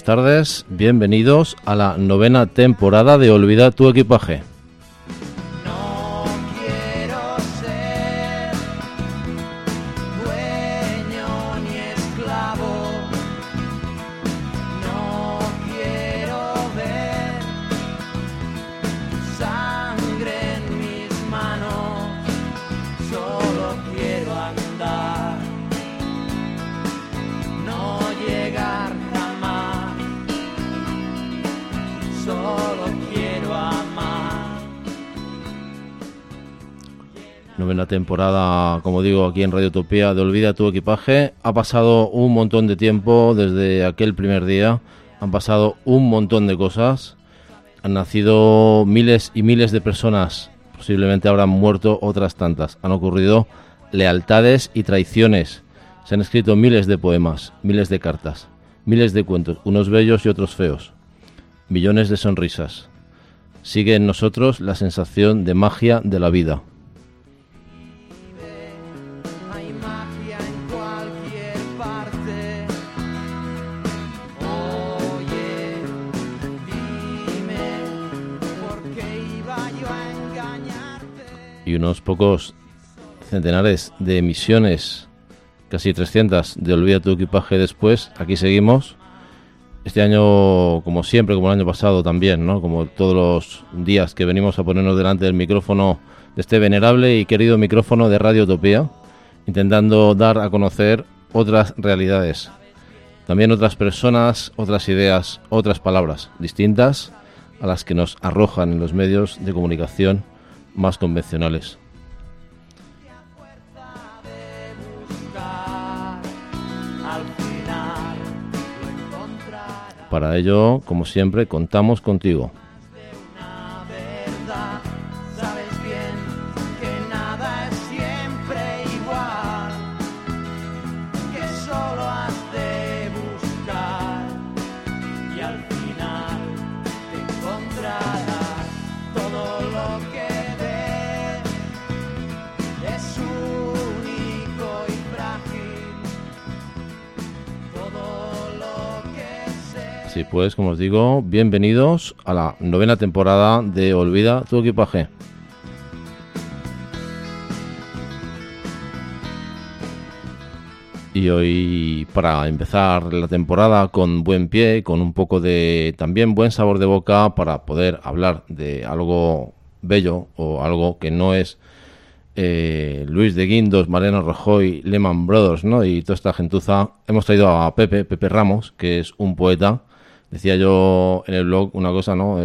tardes, bienvenidos a la 9ª temporada de Olvida tu equipaje. Novena temporada, como digo, aquí en Radio Utopía de Olvida tu equipaje. Ha pasado un montón de tiempo desde aquel primer día. Han pasado un montón de cosas. Han nacido miles y miles de personas. Posiblemente habrán muerto otras tantas. Han ocurrido lealtades y traiciones. Se han escrito miles de poemas, miles de cartas, miles de cuentos, unos bellos y otros feos. Millones de sonrisas. Sigue en nosotros la sensación de magia de la vida. Y unos pocos centenares de emisiones, casi 300, de Olvida tu equipaje después. Aquí seguimos. Este año, como siempre, como el año pasado también, ¿no? Como todos los días que venimos a ponernos delante del micrófono, de este venerable y querido micrófono de Radio Utopía, intentando dar a conocer otras realidades, también otras personas, otras ideas, otras palabras distintas a las que nos arrojan en los medios de comunicación más convencionales. Para ello, como siempre, contamos contigo. Sí, pues, como os digo, bienvenidos a la 9ª temporada de Olvida tu equipaje. Y hoy, para empezar la temporada con buen pie, con un poco de también buen sabor de boca, para poder hablar de algo bello o algo que no es Luis de Guindos, Mariano Rajoy, Lehman Brothers, ¿no? Y toda esta gentuza, hemos traído a Pepe Ramos, que es un poeta. Decía yo en el blog una cosa, ¿no?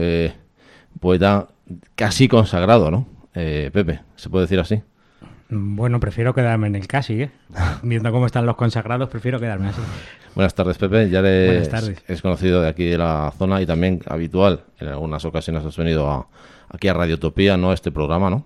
Poeta casi consagrado, ¿no? Pepe, ¿se puede decir así? Bueno, prefiero quedarme en el casi, ¿eh? Viendo cómo están los consagrados, prefiero quedarme así. Buenas tardes, Pepe. Ya es conocido de aquí de la zona y también habitual. En algunas ocasiones has venido aquí a Radio Utopía, ¿no? A este programa, ¿no?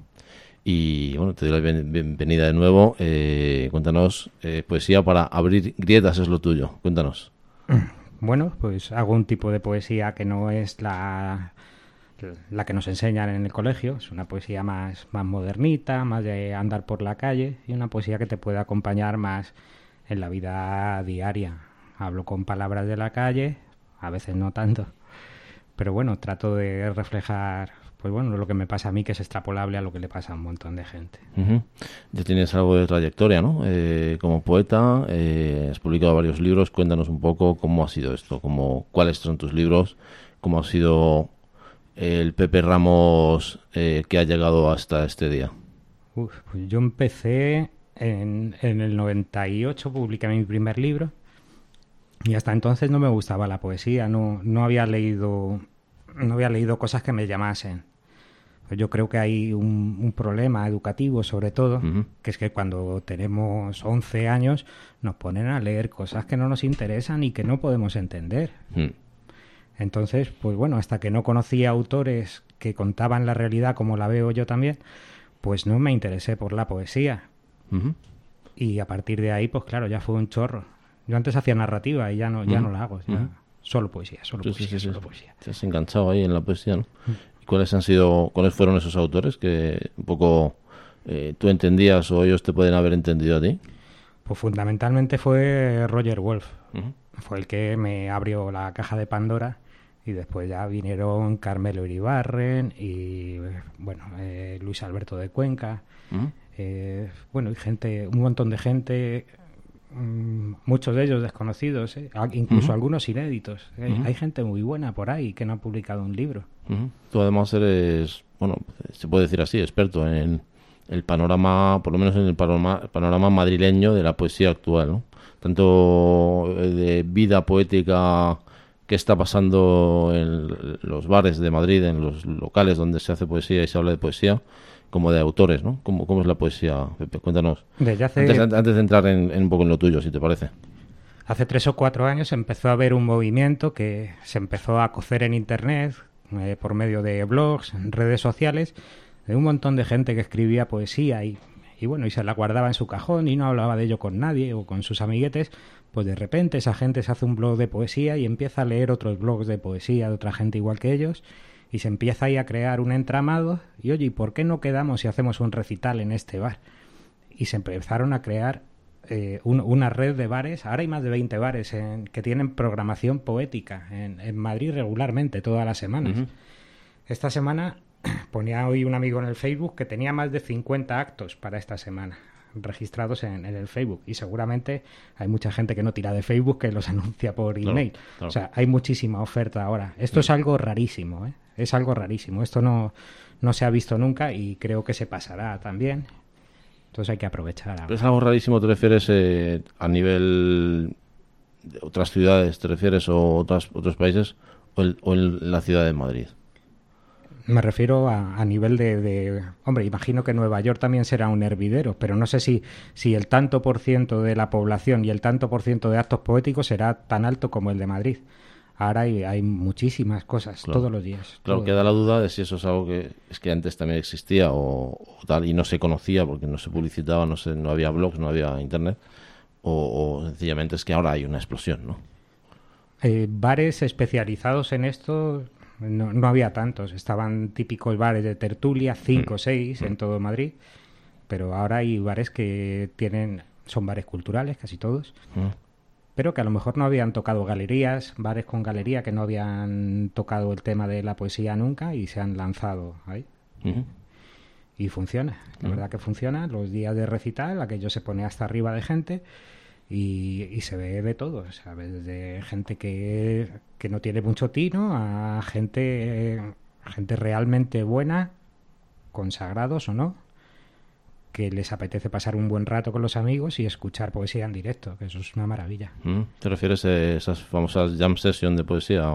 Y bueno, te doy la bienvenida de nuevo. Cuéntanos, poesía para abrir grietas es lo tuyo. Cuéntanos. Bueno, pues hago un tipo de poesía que no es la que nos enseñan en el colegio. Es una poesía más modernita, más de andar por la calle, y una poesía que te puede acompañar más en la vida diaria. Hablo con palabras de la calle, a veces no tanto, pero bueno, trato de reflejar, pues bueno, lo que me pasa a mí, que es extrapolable a lo que le pasa a un montón de gente. Uh-huh. Ya tienes algo de trayectoria, ¿no? Como poeta, has publicado varios libros. Cuéntanos un poco cómo ha sido esto, cuáles son tus libros, cómo ha sido el Pepe Ramos que ha llegado hasta este día. Pues yo empecé en el 98, publiqué mi primer libro, y hasta entonces no me gustaba la poesía, no había leído cosas que me llamasen. Yo creo que hay un problema educativo, sobre todo, uh-huh, que es que cuando tenemos 11 años nos ponen a leer cosas que no nos interesan y que no podemos entender. Uh-huh. Entonces, pues bueno, hasta que no conocía autores que contaban la realidad como la veo yo también, pues no me interesé por la poesía. Uh-huh. Y a partir de ahí, pues claro, ya fue un chorro. Yo antes hacía narrativa y ya no la hago. Ya, uh-huh, solo poesía. Solo poesía. Te has enganchado ahí en la poesía, ¿no? Uh-huh. ¿Cuáles fueron esos autores que un poco tú entendías o ellos te pueden haber entendido a ti? Pues fundamentalmente fue Roger Wolf. Uh-huh. fue el que me abrió la caja de Pandora. Y después ya vinieron Carmelo Iribarren y, bueno, Luis Alberto de Cuenca. Bueno, y gente, un montón de gente, muchos de ellos desconocidos, incluso algunos inéditos. Hay gente muy buena por ahí que no ha publicado un libro. Tú además eres, bueno, se puede decir así, experto en el panorama, por lo menos en el panorama madrileño de la poesía actual, ¿no? Tanto de vida poética que está pasando en los bares de Madrid, en los locales donde se hace poesía y se habla de poesía, como de autores, ¿no? ¿Cómo es la poesía, Pepe? Cuéntanos. Antes de entrar en un poco en lo tuyo, si te parece. Hace 3 o 4 años empezó a haber un movimiento que se empezó a cocer en Internet, por medio de blogs, redes sociales, de un montón de gente que escribía poesía y bueno, y se la guardaba en su cajón y no hablaba de ello con nadie o con sus amiguetes. Pues de repente esa gente se hace un blog de poesía y empieza a leer otros blogs de poesía de otra gente igual que ellos y se empieza ahí a crear un entramado y oye, ¿y por qué no quedamos y hacemos un recital en este bar? Y se empezaron a crear una red de bares. Ahora hay más de 20 bares que tienen programación poética en Madrid regularmente, todas las semanas. Esta semana ponía hoy un amigo en el Facebook que tenía más de 50 actos para esta semana registrados en el Facebook, y seguramente hay mucha gente que no tira de Facebook que los anuncia por email. Claro. O sea, hay muchísima oferta ahora. Esto es algo rarísimo, es algo rarísimo. Esto no se ha visto nunca y creo que se pasará también. Entonces hay que aprovechar. ¿Pero es algo rarísimo, te refieres a nivel de otras ciudades, te refieres, o otros países, o en la ciudad de Madrid? Me refiero a nivel de... Hombre, imagino que Nueva York también será un hervidero, pero no sé si el tanto por ciento de la población y el tanto por ciento de actos poéticos será tan alto como el de Madrid. Ahora hay muchísimas cosas, claro, todos los días. Claro, queda la duda de si eso es algo que antes también existía o tal y no se conocía porque no se publicitaba, no había blogs, no había internet, o sencillamente es que ahora hay una explosión, ¿no? Bares especializados en esto... No había tantos, estaban típicos bares de tertulia, 5 o 6 en todo Madrid, pero ahora hay bares que son bares culturales, casi todos, pero que a lo mejor no habían tocado galerías, bares con galería que no habían tocado el tema de la poesía nunca y se han lanzado ahí. Y funciona, la verdad que funciona. Los días de recital, aquello se pone hasta arriba de gente. Y se ve de todo, ¿sabes? Desde gente que no tiene mucho tino a gente realmente buena, consagrados o no, que les apetece pasar un buen rato con los amigos y escuchar poesía en directo, que eso es una maravilla. ¿Te refieres a esas famosas jam session de poesía?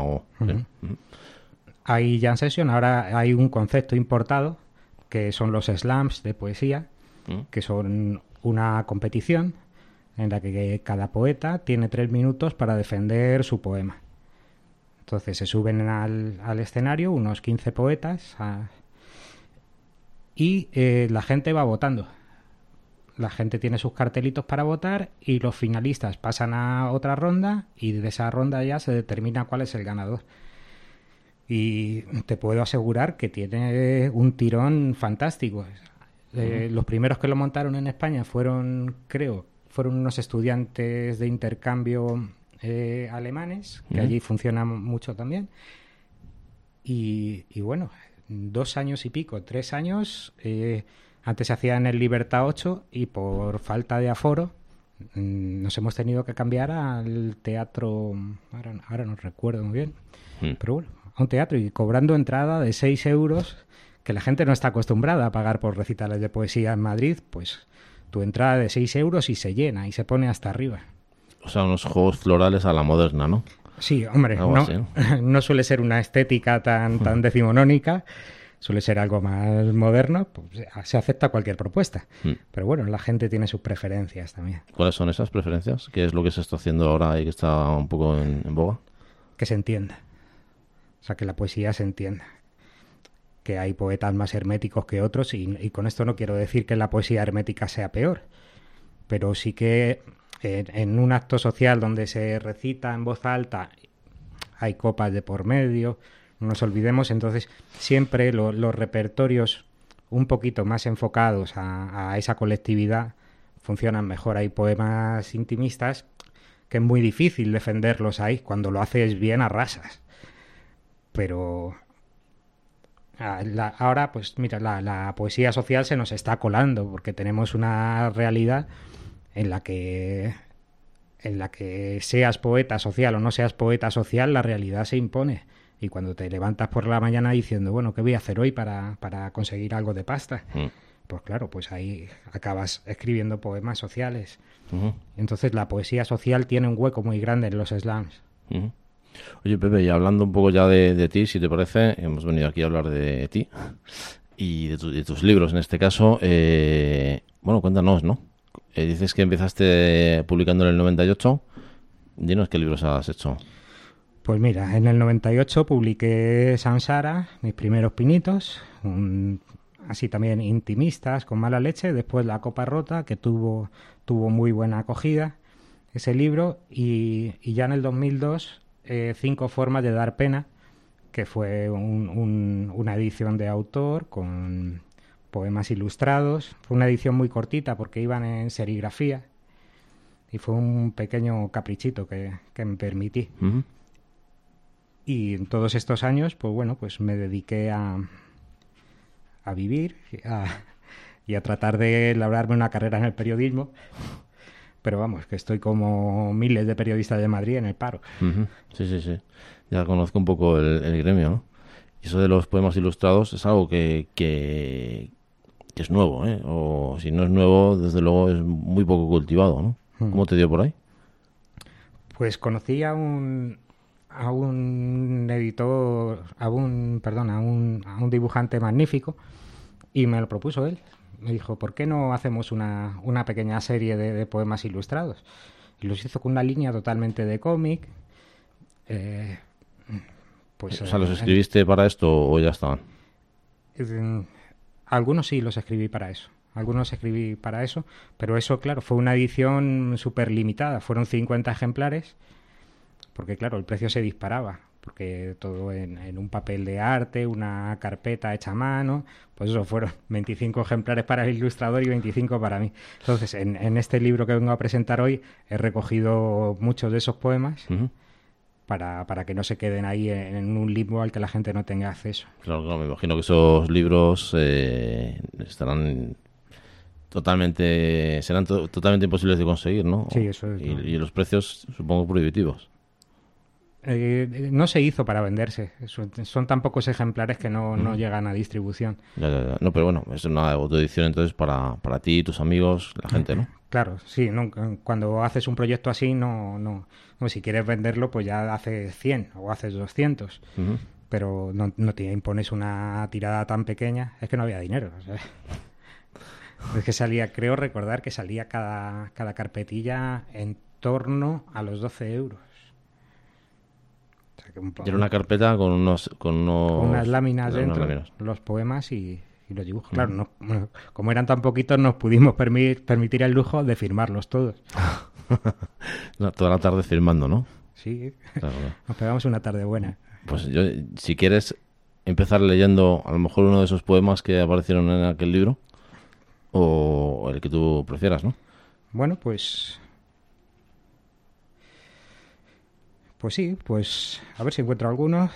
Hay jam session, ahora hay un concepto importado que son los slams de poesía, que son una competición en la que cada poeta tiene 3 minutos para defender su poema. Entonces se suben al escenario unos 15 poetas y la gente va votando. La gente tiene sus cartelitos para votar y los finalistas pasan a otra ronda y de esa ronda ya se determina cuál es el ganador. Y te puedo asegurar que tiene un tirón fantástico. Los primeros que lo montaron en España fueron unos estudiantes de intercambio alemanes, que allí funciona mucho también. Y bueno, 2 años y pico, 3 años, antes se hacía en el Libertad 8 y por falta de aforo nos hemos tenido que cambiar al teatro, ahora no recuerdo muy bien, pero bueno, a un teatro y cobrando entrada de 6 euros, que la gente no está acostumbrada a pagar por recitales de poesía en Madrid, pues tu entrada de 6 euros y se llena y se pone hasta arriba. O sea, unos juegos florales a la moderna, ¿no? Sí, hombre, no suele ser una estética tan decimonónica, suele ser algo más moderno, pues se acepta cualquier propuesta. Pero bueno, la gente tiene sus preferencias también. ¿Cuáles son esas preferencias? ¿Qué es lo que se está haciendo ahora y que está un poco en boga? Que se entienda. O sea, que la poesía se entienda. Que hay poetas más herméticos que otros y con esto no quiero decir que la poesía hermética sea peor, pero sí que en un acto social donde se recita en voz alta hay copas de por medio, no nos olvidemos, entonces siempre los repertorios un poquito más enfocados a esa colectividad funcionan mejor. Hay poemas intimistas que es muy difícil defenderlos ahí. Cuando lo haces bien, arrasas. Pero ahora, pues mira, la poesía social se nos está colando, porque tenemos una realidad en la que seas poeta social o no seas poeta social, la realidad se impone. Y cuando te levantas por la mañana diciendo, bueno, ¿qué voy a hacer hoy para conseguir algo de pasta? Pues claro, pues ahí acabas escribiendo poemas sociales. Entonces la poesía social tiene un hueco muy grande en los slams. Oye, Pepe, y hablando un poco ya de ti, si te parece, hemos venido aquí a hablar de ti y de tus libros en este caso. Bueno, cuéntanos, ¿no? Dices que empezaste publicando en el 98. Dinos qué libros has hecho. Pues mira, en el 98 publiqué Samsara, mis primeros pinitos, así también intimistas, con mala leche. Después La copa rota, que tuvo muy buena acogida, ese libro. Y ya en el 2002, 5 formas de dar pena, que fue una edición de autor con poemas ilustrados. Fue una edición muy cortita porque iban en serigrafía y fue un pequeño caprichito que me permití. Y en todos estos años, pues bueno, pues me dediqué a vivir y a tratar de labrarme una carrera en el periodismo. Pero vamos, que estoy como miles de periodistas de Madrid en el paro. Sí. Ya conozco un poco el gremio, ¿no? Y eso de los poemas ilustrados es algo que es nuevo, ¿eh? O si no es nuevo, desde luego es muy poco cultivado, ¿no? ¿Cómo te dio por ahí? Pues conocí a un editor, a un dibujante magnífico, y me lo propuso él. Me dijo, ¿por qué no hacemos una pequeña serie de poemas ilustrados? Y los hizo con una línea totalmente de cómic. Pues, o sea, ¿los escribiste para esto o ya estaban? Algunos sí los escribí para eso. Pero eso, claro, fue una edición súper limitada. Fueron 50 ejemplares, porque claro, el precio se disparaba, porque todo en un papel de arte, una carpeta hecha a mano, pues eso, fueron 25 ejemplares para el ilustrador y 25 para mí. Entonces, en este libro que vengo a presentar hoy, he recogido muchos de esos poemas para que no se queden ahí en un limbo al que la gente no tenga acceso. Claro, me imagino que esos libros serán totalmente imposibles de conseguir, ¿no? Sí, eso es. Y los precios, supongo, prohibitivos. No se hizo para venderse. Son tan pocos ejemplares que no llegan a distribución. Ya. No, pero bueno, es una autoedición entonces para ti, tus amigos, la gente, ¿no? Claro, sí. No, cuando haces un proyecto así, no, si quieres venderlo, pues ya haces 100 o haces 200. Pero no te impones una tirada tan pequeña. Es que no había dinero. O sea. Es que salía, creo recordar que salía cada carpetilla en torno a los 12 euros. O sea, que era una carpeta con unas láminas dentro, los poemas y los dibujos. Claro, como eran tan poquitos, nos pudimos permitir el lujo de firmarlos todos. Toda la tarde firmando, ¿no? Sí, claro. Nos pegamos una tarde buena. Pues yo, si quieres empezar leyendo a lo mejor uno de esos poemas que aparecieron en aquel libro, o el que tú prefieras, ¿no? Bueno, pues sí, pues a ver si encuentro alguno.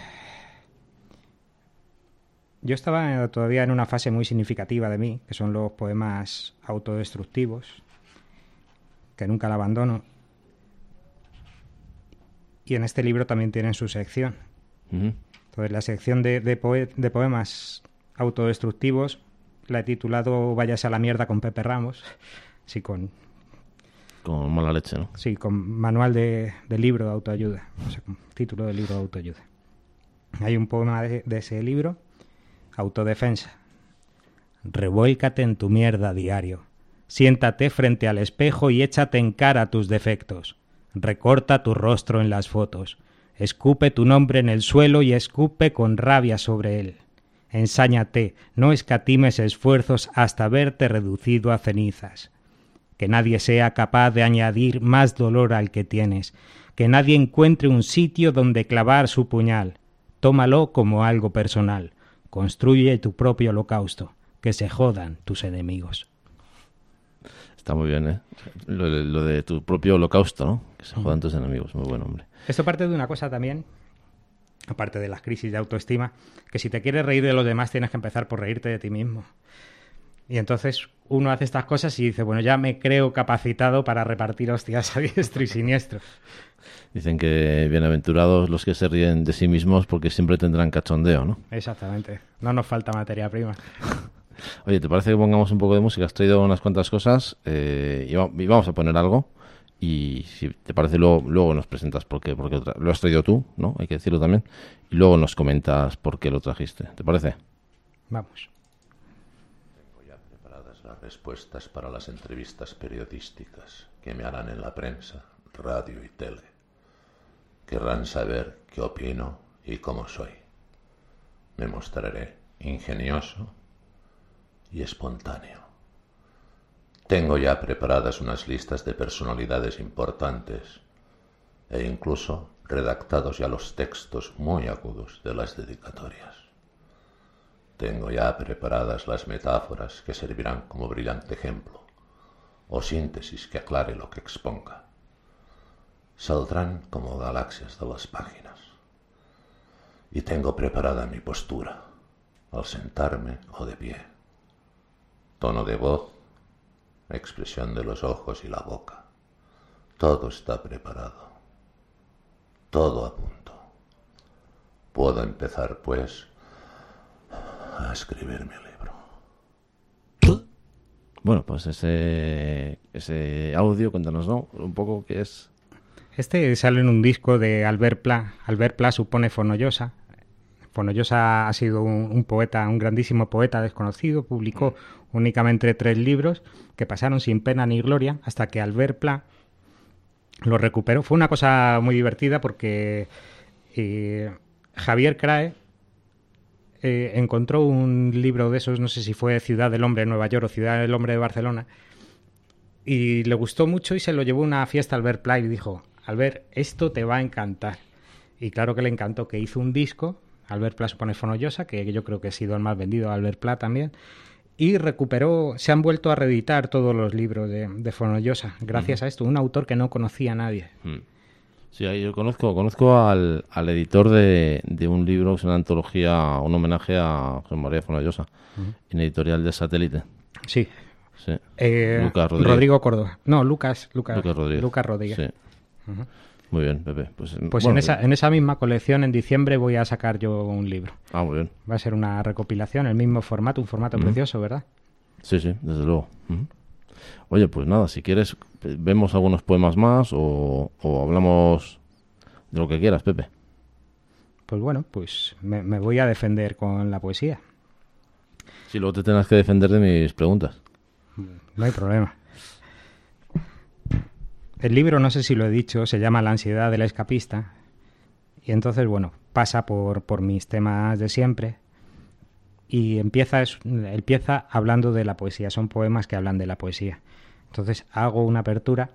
Yo estaba todavía en una fase muy significativa de mí, que son los poemas autodestructivos, que nunca la abandono. Y en este libro también tienen su sección. Entonces, la sección de poemas autodestructivos la he titulado Váyase a la mierda con Pepe Ramos. Sí, con mala leche, ¿no? Sí, con manual de libro de autoayuda. O sea, con título de libro de autoayuda. Hay un poema de ese libro, Autodefensa. Revuélcate en tu mierda diario. Siéntate frente al espejo y échate en cara tus defectos. Recorta tu rostro en las fotos. Escupe tu nombre en el suelo y escupe con rabia sobre él. Ensáñate, no escatimes esfuerzos hasta verte reducido a cenizas. Que nadie sea capaz de añadir más dolor al que tienes. Que nadie encuentre un sitio donde clavar su puñal. Tómalo como algo personal. Construye tu propio holocausto. Que se jodan tus enemigos. Está muy bien, ¿eh? Lo de tu propio holocausto, ¿no? Que se jodan tus enemigos. Muy buen hombre. Esto parte de una cosa también, aparte de las crisis de autoestima, que si te quieres reír de los demás tienes que empezar por reírte de ti mismo. Y entonces uno hace estas cosas y dice, bueno, ya me creo capacitado para repartir hostias a diestro y siniestro. Dicen que bienaventurados los que se ríen de sí mismos porque siempre tendrán cachondeo, ¿no? Exactamente. No nos falta materia prima. Oye, ¿te parece que pongamos un poco de música? Has traído unas cuantas cosas y vamos a poner algo. Y si te parece, luego nos presentas porque lo has traído tú, ¿no? Hay que decirlo también. Y luego nos comentas por qué lo trajiste. ¿Te parece? Vamos. Tengo ya preparadas las respuestas para las entrevistas periodísticas que me harán en la prensa, radio y tele. Querrán saber qué opino y cómo soy. Me mostraré ingenioso y espontáneo. Tengo ya preparadas unas listas de personalidades importantes e incluso redactados ya los textos muy agudos de las dedicatorias. Tengo ya preparadas las metáforas que servirán como brillante ejemplo o síntesis que aclare lo que exponga. Saldrán como galaxias de las páginas. Y tengo preparada mi postura, al sentarme o de pie. Tono de voz, expresión de los ojos y la boca. Todo está preparado. Todo a punto. Puedo empezar, pues, a escribir mi libro. Bueno, pues ese audio, cuéntanos, ¿no? Un poco qué es. Este sale en un disco de Albert Pla. Albert Pla supone Fonollosa. Fonollosa ha sido un poeta, un grandísimo poeta desconocido. Publicó únicamente 3 libros que pasaron sin pena ni gloria hasta que Albert Pla lo recuperó. Fue una cosa muy divertida porque Javier Crae encontró un libro de esos, no sé si fue Ciudad del Hombre de Nueva York o Ciudad del Hombre de Barcelona, y le gustó mucho y se lo llevó a una fiesta a Albert Pla y dijo: Albert, esto te va a encantar. Y claro que le encantó, que hizo un disco. Albert Pla supone Fonollosa, que yo creo que ha sido el más vendido, Albert Pla también, y recuperó, se han vuelto a reeditar todos los libros de Fonollosa gracias a esto, un autor que no conocía a nadie. Sí, yo conozco al editor de un libro que es una antología, un homenaje a José María Fonollosa, en editorial de Satélite. Sí. Sí. Lucas Rodríguez. Rodrigo Córdoba. No, Lucas Rodríguez. Lucas Rodríguez. Sí. Muy bien, Pepe. Pues bueno, en esa misma colección, en diciembre, voy a sacar yo un libro. Ah, muy bien. Va a ser una recopilación, el mismo formato, un formato precioso, ¿verdad? Sí, desde luego. Oye, pues nada, si quieres, vemos algunos poemas más o hablamos de lo que quieras, Pepe. Pues bueno, pues me voy a defender con la poesía. Si luego te tengas que defender de mis preguntas. No hay problema. El libro, no sé si lo he dicho, se llama La ansiedad del escapista. Y entonces, bueno, pasa por mis temas de siempre. Y empieza hablando de la poesía. Son poemas que hablan de la poesía. Entonces hago una apertura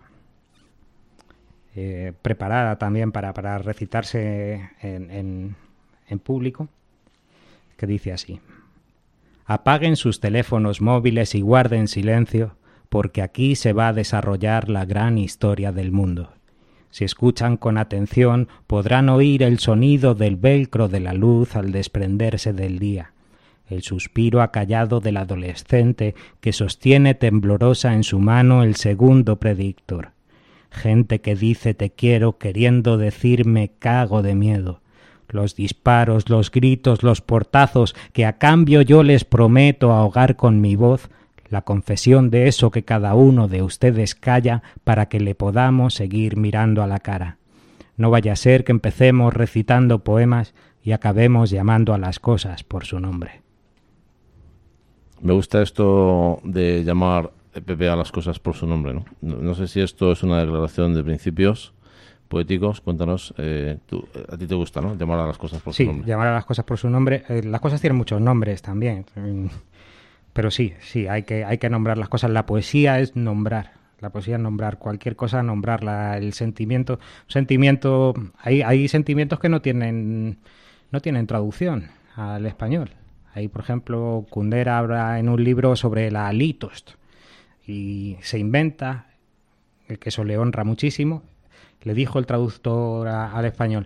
preparada también para recitarse en público, que dice así: apaguen sus teléfonos móviles y guarden silencio, porque aquí se va a desarrollar la gran historia del mundo. Si escuchan con atención, podrán oír el sonido del velcro de la luz al desprenderse del día, el suspiro acallado del adolescente que sostiene temblorosa en su mano el segundo predictor. Gente que dice te quiero queriendo decir me cago de miedo. Los disparos, los gritos, los portazos que a cambio yo les prometo ahogar con mi voz, la confesión de eso que cada uno de ustedes calla para que le podamos seguir mirando a la cara. No vaya a ser que empecemos recitando poemas y acabemos llamando a las cosas por su nombre. Me gusta esto de llamar Pepe a las cosas por su nombre, ¿no? No sé si esto es una declaración de principios poéticos. Cuéntanos, a ti te gusta, ¿no? Llamar a las cosas por su nombre. Sí, llamar a las cosas por su nombre. Las cosas tienen muchos nombres también. Pero sí, hay que nombrar las cosas. La poesía es nombrar. La poesía es nombrar cualquier cosa, nombrarla. El sentimiento, hay sentimientos que no tienen traducción al español. Ahí, por ejemplo, Kundera habla en un libro sobre la litost y se inventa, que eso le honra muchísimo. Le dijo el traductor al español,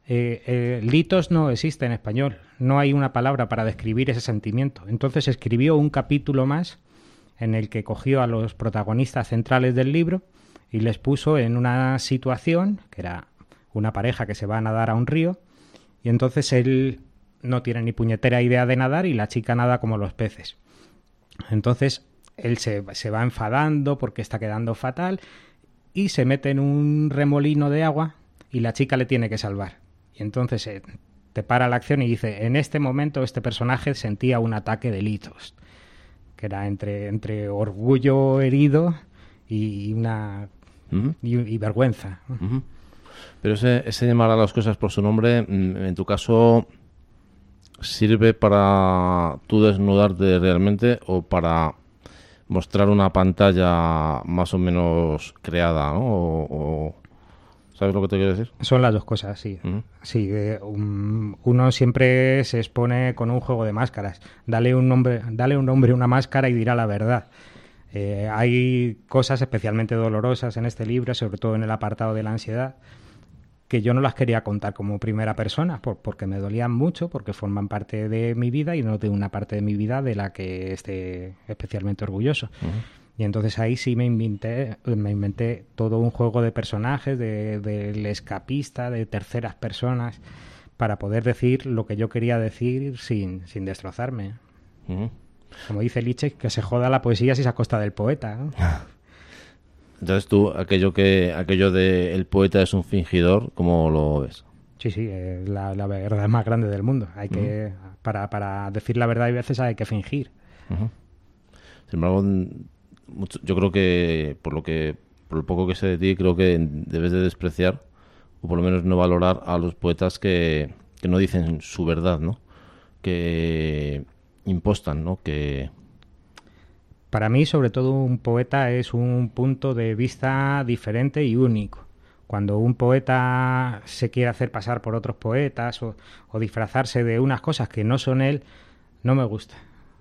litos no existe en español, no hay una palabra para describir ese sentimiento. Entonces escribió un capítulo más en el que cogió a los protagonistas centrales del libro y les puso en una situación que era una pareja que se va a nadar a un río, y entonces él no tiene ni puñetera idea de nadar y la chica nada como los peces. Entonces él se va enfadando porque está quedando fatal y se mete en un remolino de agua y la chica le tiene que salvar. Y entonces te para la acción y dice, en este momento este personaje sentía un ataque de litos, que era entre orgullo herido y una y vergüenza. Pero ese llamar a las cosas por su nombre, en tu caso, ¿sirve para tú desnudarte realmente o para mostrar una pantalla más o menos creada, ¿no? O ¿sabes lo que te quiero decir? Son las dos cosas, sí. Sí, uno siempre se expone con un juego de máscaras. Dale un hombre una máscara y dirá la verdad. Hay cosas especialmente dolorosas en este libro, sobre todo en el apartado de la ansiedad, que yo no las quería contar como primera persona, porque me dolían mucho, porque forman parte de mi vida y no de una parte de mi vida de la que esté especialmente orgulloso. Y entonces ahí sí me inventé todo un juego de personajes, del escapista, de terceras personas, para poder decir lo que yo quería decir sin destrozarme. Como dice Nietzsche, que se joda la poesía si se acosta del poeta, ¿no? Entonces tú, aquello de el poeta es un fingidor, ¿cómo lo ves? Sí, la verdad más grande del mundo. Hay que para decir la verdad, hay veces hay que fingir. Sin embargo, yo creo que por lo poco que sé de ti, creo que debes de despreciar, o por lo menos no valorar a los poetas que no dicen su verdad, ¿no? Que impostan, ¿no? Que... Para mí, sobre todo, un poeta es un punto de vista diferente y único. Cuando un poeta se quiere hacer pasar por otros poetas o disfrazarse de unas cosas que no son él, no me gusta.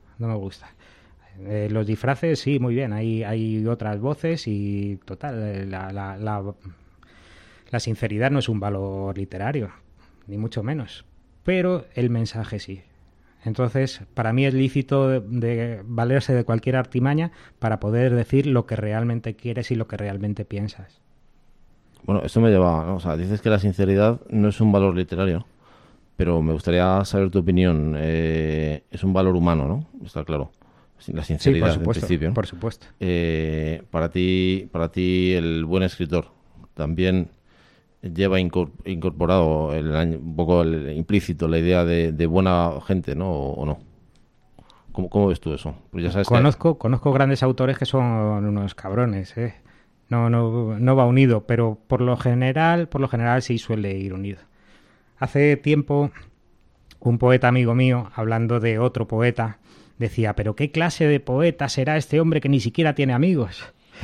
Los disfraces, sí, muy bien, hay otras voces y, total, la sinceridad no es un valor literario, ni mucho menos, pero el mensaje sí. Entonces, para mí es lícito de valerse de cualquier artimaña para poder decir lo que realmente quieres y lo que realmente piensas. Bueno, esto me lleva, ¿no? O sea, dices que la sinceridad no es un valor literario, pero me gustaría saber tu opinión. Es un valor humano, ¿no? Está claro. La sinceridad, sí, por supuesto, en principio, ¿no? Por supuesto. Para ti, el buen escritor también lleva incorporado un poco implícito la idea de buena gente, ¿no? ¿O no? ¿Cómo ves tú eso? Pues ya sabes conozco grandes autores que son unos cabrones, ¿eh? No va unido, pero por lo general sí suele ir unido. Hace tiempo, un poeta amigo mío, hablando de otro poeta, decía, pero ¿qué clase de poeta será este hombre que ni siquiera tiene amigos?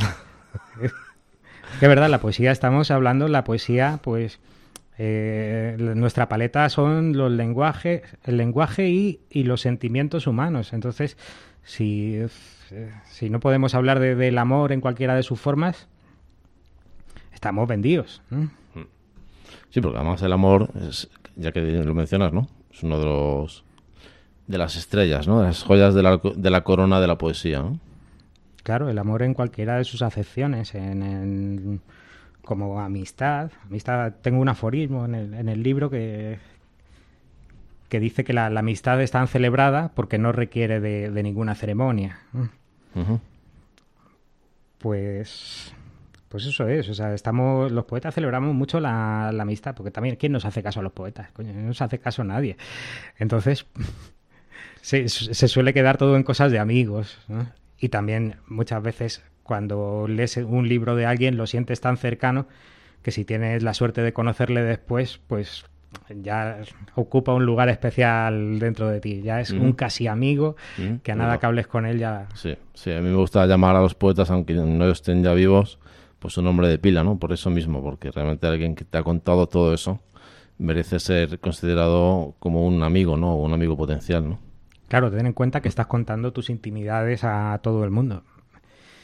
Que verdad, la poesía, estamos hablando, la poesía, pues, nuestra paleta son el lenguaje y los sentimientos humanos. Entonces, si no podemos hablar del amor en cualquiera de sus formas, estamos vendidos. Sí, porque además el amor, ya que lo mencionas, ¿no? Es uno de las estrellas, ¿no? De las joyas de la corona de la poesía, ¿no? Claro, el amor en cualquiera de sus acepciones, como amistad. Tengo un aforismo en el libro que dice que la amistad es tan celebrada porque no requiere de ninguna ceremonia. Pues eso es, o sea, los poetas celebramos mucho la amistad, porque también, ¿quién nos hace caso a los poetas? Coño, no nos hace caso a nadie. Entonces, se suele quedar todo en cosas de amigos, ¿no? Y también muchas veces cuando lees un libro de alguien lo sientes tan cercano que si tienes la suerte de conocerle después, pues ya ocupa un lugar especial dentro de ti. Ya es un casi amigo que a nada que hables con él ya... Sí, a mí me gusta llamar a los poetas, aunque no estén ya vivos, pues un nombre de pila, ¿no? Por eso mismo, porque realmente alguien que te ha contado todo eso merece ser considerado como un amigo, ¿no? O un amigo potencial, ¿no? Claro, ten en cuenta que estás contando tus intimidades a todo el mundo.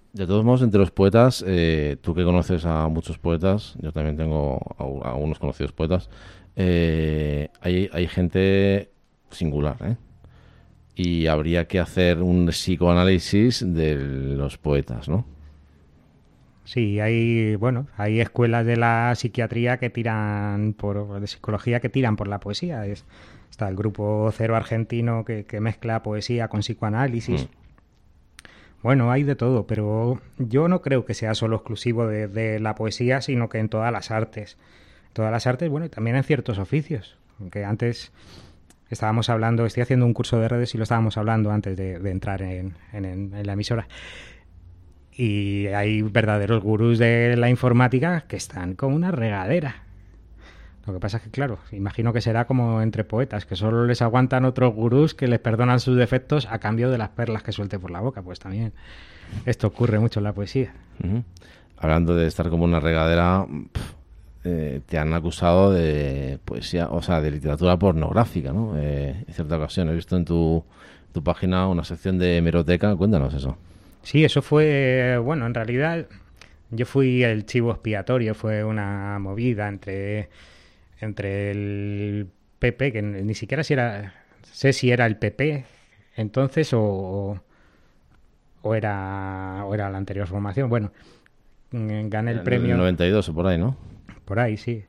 De todos modos, entre los poetas, tú que conoces a muchos poetas, yo también tengo a algunos conocidos poetas, hay gente singular, ¿eh? Y habría que hacer un psicoanálisis de los poetas, ¿no? Sí, hay escuelas de la psiquiatría que tiran de psicología que tiran por la poesía. Está el grupo Cero argentino que mezcla poesía con psicoanálisis. Bueno, hay de todo, pero yo no creo que sea solo exclusivo de la poesía, sino que en todas las artes. Todas las artes, bueno, y también en ciertos oficios. Aunque antes estábamos hablando, estoy haciendo un curso de redes y lo estábamos hablando antes de entrar en la emisora. Y hay verdaderos gurús de la informática que están como una regadera. Lo que pasa es que, claro, imagino que será como entre poetas, que solo les aguantan otros gurús que les perdonan sus defectos a cambio de las perlas que suelte por la boca. Pues también esto ocurre mucho en la poesía. Uh-huh. Hablando de estar como una regadera, te han acusado de poesía, o sea, de literatura pornográfica, ¿no? En cierta ocasión he visto en tu página una sección de hemeroteca. Cuéntanos eso. Sí, eso fue, bueno, en realidad yo fui el chivo expiatorio, fue una movida entre el PP, que ni siquiera sé si era el PP entonces o era la anterior formación. Bueno, gané el premio... En el 92 o por ahí, ¿no? Por ahí, sí.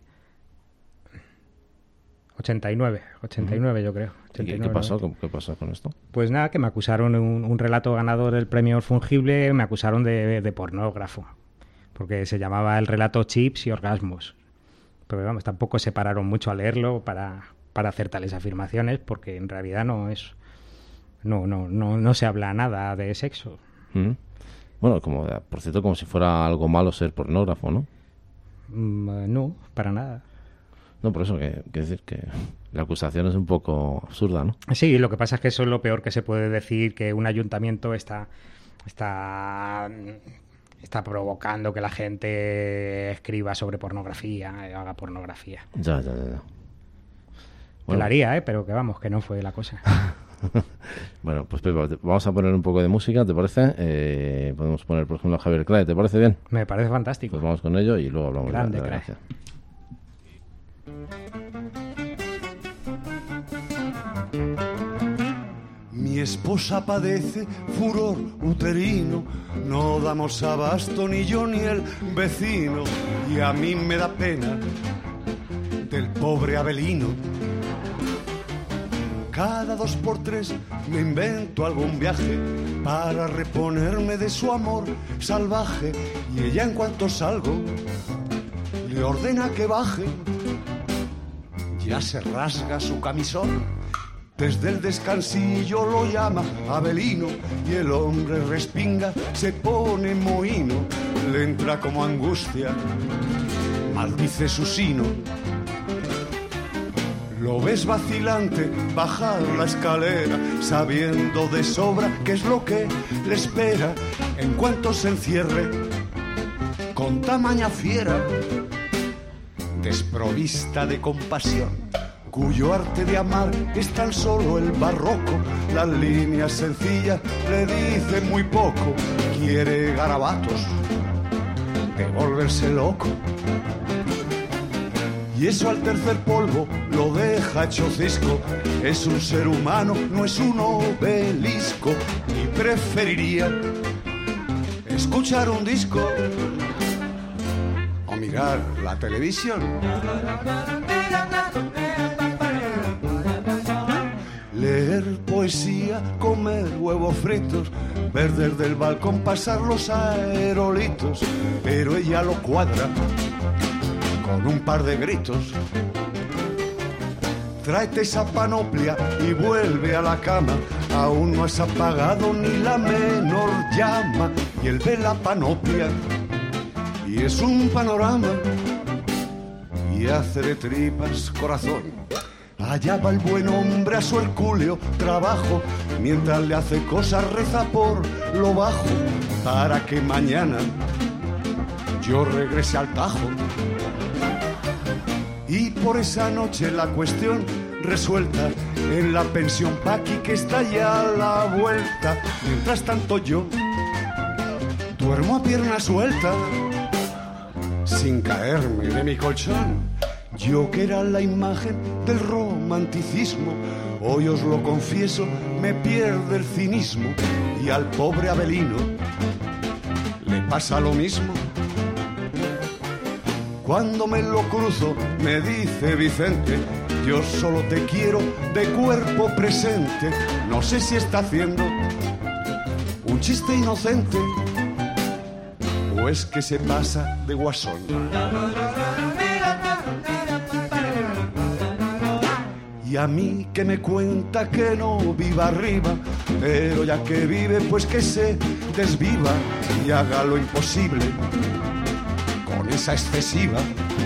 89 yo creo. 89, ¿Qué pasó? ¿Qué pasó con esto? Pues nada, que me acusaron, un relato ganador del premio Fungible, me acusaron de pornógrafo, porque se llamaba el relato Chips y Orgasmos. Pero vamos, tampoco se pararon mucho a leerlo para hacer tales afirmaciones, porque en realidad no se habla nada de sexo. Mm. Bueno, por cierto, como si fuera algo malo ser pornógrafo, ¿no? No, para nada. No, por eso, que decir que la acusación es un poco absurda, ¿no? Sí, lo que pasa es que eso es lo peor que se puede decir, que un ayuntamiento está provocando que la gente escriba sobre pornografía, haga pornografía. Ya. Bueno. Que la haría, pero que vamos, que no fue la cosa. Bueno, pues Pepe, vamos a poner un poco de música, ¿te parece? Podemos poner, por ejemplo, a Javier Clay, ¿te parece bien? Me parece fantástico. Pues vamos con ello y luego hablamos Grande, de la Clay. gracia. Mi esposa padece furor uterino, no damos abasto ni yo ni el vecino, y a mí me da pena del pobre Abelino. Cada 2 por 3 me invento algún viaje para reponerme de su amor salvaje, y ella en cuanto salgo le ordena que baje. Ya se rasga su camisón, desde el descansillo lo llama Abelino, y el hombre respinga, se pone mohino, le entra como angustia, maldice su sino. Lo ves vacilante bajar la escalera, sabiendo de sobra qué es lo que le espera, en cuanto se encierre con tamaña fiera, desprovista de compasión, cuyo arte de amar es tan solo el barroco. Las líneas sencillas le dicen muy poco, quiere garabatos de volverse loco. Y eso al tercer polvo lo deja hecho cisco. Es un ser humano, no es un obelisco, y preferiría escuchar un disco o mirar la televisión. Leer poesía, comer huevos fritos, ver desde el balcón pasar los aerolitos, pero ella lo cuadra con un par de gritos. Tráete esa panoplia y vuelve a la cama, aún no has apagado ni la menor llama. Y él ve la panoplia y es un panorama, y hace de tripas corazón. Allá va el buen hombre a su hercúleo trabajo, mientras le hace cosas reza por lo bajo, para que mañana yo regrese al Tajo. Y por esa noche la cuestión resuelta en la pensión Paqui, que está ya a la vuelta. Mientras tanto yo duermo a pierna suelta, sin caerme de mi colchón. Yo que era la imagen del romanticismo, hoy os lo confieso, me pierde el cinismo. Y al pobre Abelino le pasa lo mismo. Cuando me lo cruzo me dice Vicente, yo solo te quiero de cuerpo presente. No sé si está haciendo un chiste inocente o es que se pasa de guasón. Y a mí que me cuenta que no viva arriba, pero ya que vive pues que se desviva y haga lo imposible con esa excesiva,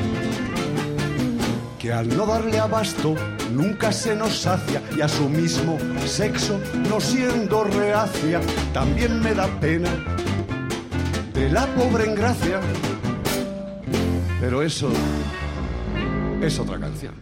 que al no darle abasto nunca se nos sacia, y a su mismo sexo no siendo reacia. También me da pena de la pobre Engracia, pero eso es otra canción.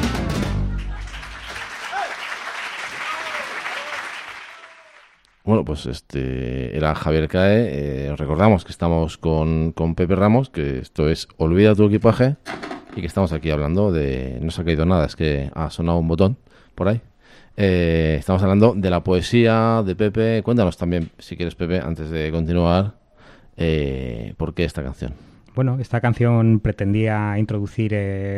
Bueno, pues era Javier Cae. Recordamos que estamos con Pepe Ramos, que esto es Olvida tu equipaje, y que estamos aquí hablando de... No se ha caído nada, es que ha sonado un botón por ahí. Estamos hablando de la poesía de Pepe. Cuéntanos también, si quieres, Pepe, antes de continuar, ¿por qué esta canción? Bueno, esta canción pretendía introducir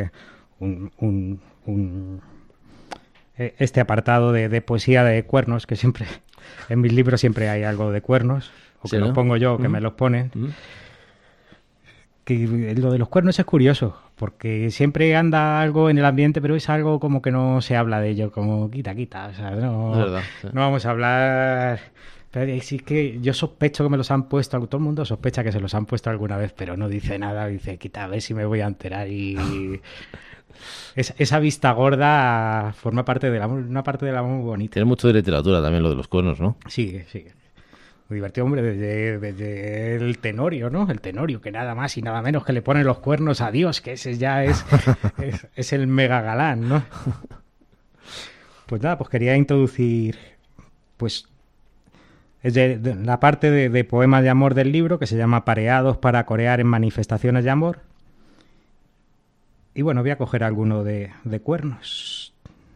este apartado de poesía de cuernos, que siempre... En mis libros siempre hay algo de cuernos, o que los pongo yo, o que me los ponen. Que lo de los cuernos es curioso, porque siempre anda algo en el ambiente, pero es algo como que no se habla de ello, como quita, o sea, no, verdad, sí. No vamos a hablar... Pero sí que yo sospecho que me los han puesto, todo el mundo sospecha que se los han puesto alguna vez, pero no dice nada, dice, quita, a ver si me voy a enterar y... Esa vista gorda forma parte de una parte del amor muy bonita. Tiene mucho de literatura también lo de los cuernos, ¿no? Sí. Muy divertido, hombre, desde el Tenorio, ¿no? El Tenorio, que nada más y nada menos que le ponen los cuernos a Dios, que ese ya es el mega galán, ¿no? Pues nada, pues quería introducir, pues, es de la parte de poemas de amor del libro, que se llama Pareados para corear en manifestaciones de amor. Y bueno, voy a coger alguno de cuernos.